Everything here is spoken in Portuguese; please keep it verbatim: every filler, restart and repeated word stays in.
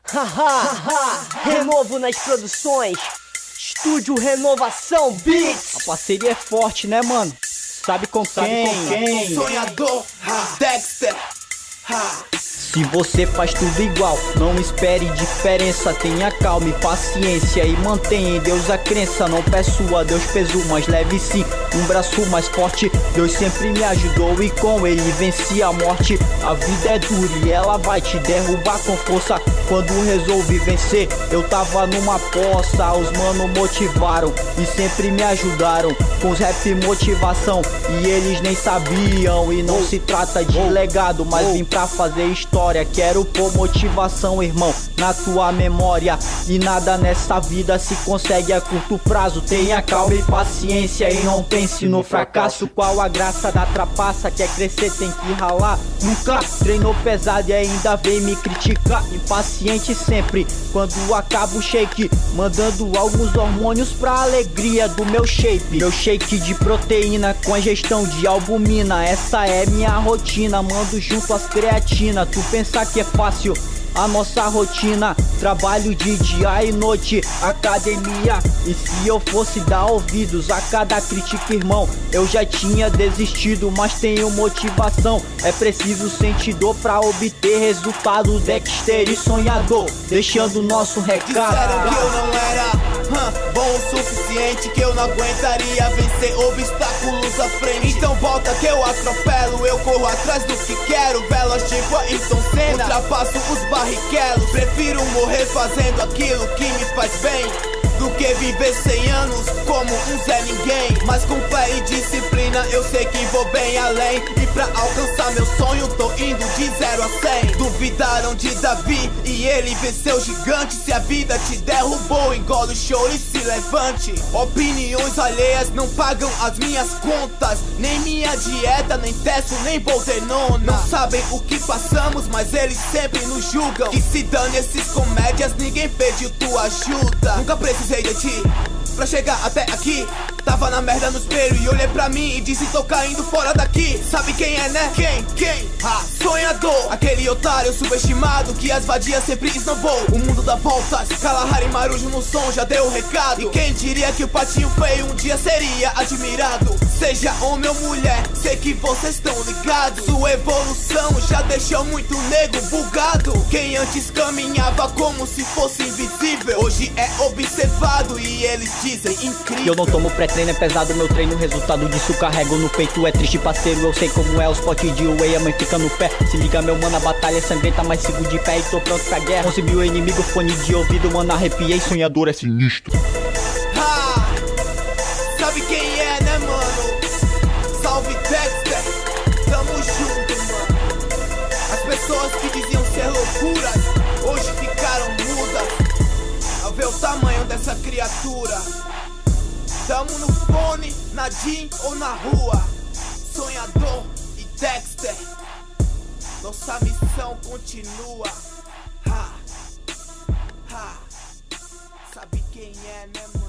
Haha, Renovo nas produções, Estúdio Renovação Beats. A parceria é forte, né, mano? Sabe com Sabe quem? com quem? Sonhador, ha. Dexter, ha. Se você faz tudo igual, não espere diferença. Tenha calma e paciência e mantenha em Deus a crença. Não peço a Deus peso, mas leve sim um braço mais forte. Deus sempre me ajudou e com ele venci a morte. A vida é dura e ela vai te derrubar com força. Quando resolvi vencer, eu tava numa poça. Os mano motivaram e sempre me ajudaram com os rap motivação, e eles nem sabiam. E não se trata de legado, mas vim pra fazer história. Quero pôr motivação, irmão, na tua memória. E nada nessa vida se consegue a curto prazo. Tenha calma e paciência e não pense no fracasso. Qual a graça da trapaça? Quer crescer tem que ralar. Nunca treinou pesado e ainda vem me criticar. Impaciente sempre quando acaba o shake, mandando alguns hormônios pra alegria do meu shape. Meu shake de proteína com a ingestão de albumina. Essa é minha rotina, mando junto as creatina. Tu pensar que é fácil a nossa rotina, trabalho de dia e noite, academia. E se eu fosse dar ouvidos a cada crítica, irmão, eu já tinha desistido, mas tenho motivação. É preciso sentir dor pra obter resultado. Dexter e sonhador, deixando o nosso recado. Disseram que eu não era hum, bom o suficiente, que eu não aguentaria vencer obstáculos à frente. Então volta que eu atropelo, eu corro atrás do que quero. Veloz tipo Ayrton Senna, ultrapasso os barriquelos. Prefiro morrer fazendo aquilo que me faz bem do que viver cem anos como um Zé Ninguém. Mas com fé e disciplina eu sei que vou bem além. E pra alcançar meu sonho tô indo de zero a cem. Duvidaram de Davi e ele venceu gigante. Se a vida te derrubou, engole o choro e se levante. Opiniões alheias não pagam as minhas contas, nem minha dieta, nem testo, nem boldenona. Não sabem o que passamos, mas eles sempre nos julgam. Que se dane esses comédias, ninguém pediu tua ajuda. Nunca precisei de ti pra chegar até aqui. Tava na merda no espelho e olhei pra mim e disse: tô caindo fora daqui. Sabe quem é, né? Quem? Quem? Ah, sonhador. Aquele otário subestimado que as vadias sempre esnobou. O mundo dá voltas, Kalahari Marujo no som já deu o recado. E quem diria que o patinho feio um dia seria admirado? Seja homem ou mulher, sei que vocês estão ligados. Sua evolução já deixou muito nego bugado. Quem antes caminhava como se fosse invisível, hoje é observado e eles dizem incrível. Eu não tomo pré-treino, é pesado meu treino. Resultado disso carrego no peito. É triste, parceiro, eu sei como é. Os potes de whey, a mãe fica no pé. Se liga, meu mano, a batalha é sangrenta, mas sigo de pé e tô pronto pra guerra. onze mil inimigo, fone de ouvido, mano, arrepiei. Sonhador é sinistro. Ha! Sabe quem é, né, mano? Salve Dexter, tamo junto, mano. As pessoas que diziam ser loucuras hoje ficaram mudas ao ver o tamanho dessa criatura. Tamo no fone, na jean ou na rua. Sonhador e Dexter, nossa missão continua. Ha, ha. Sabe quem é, né, mano?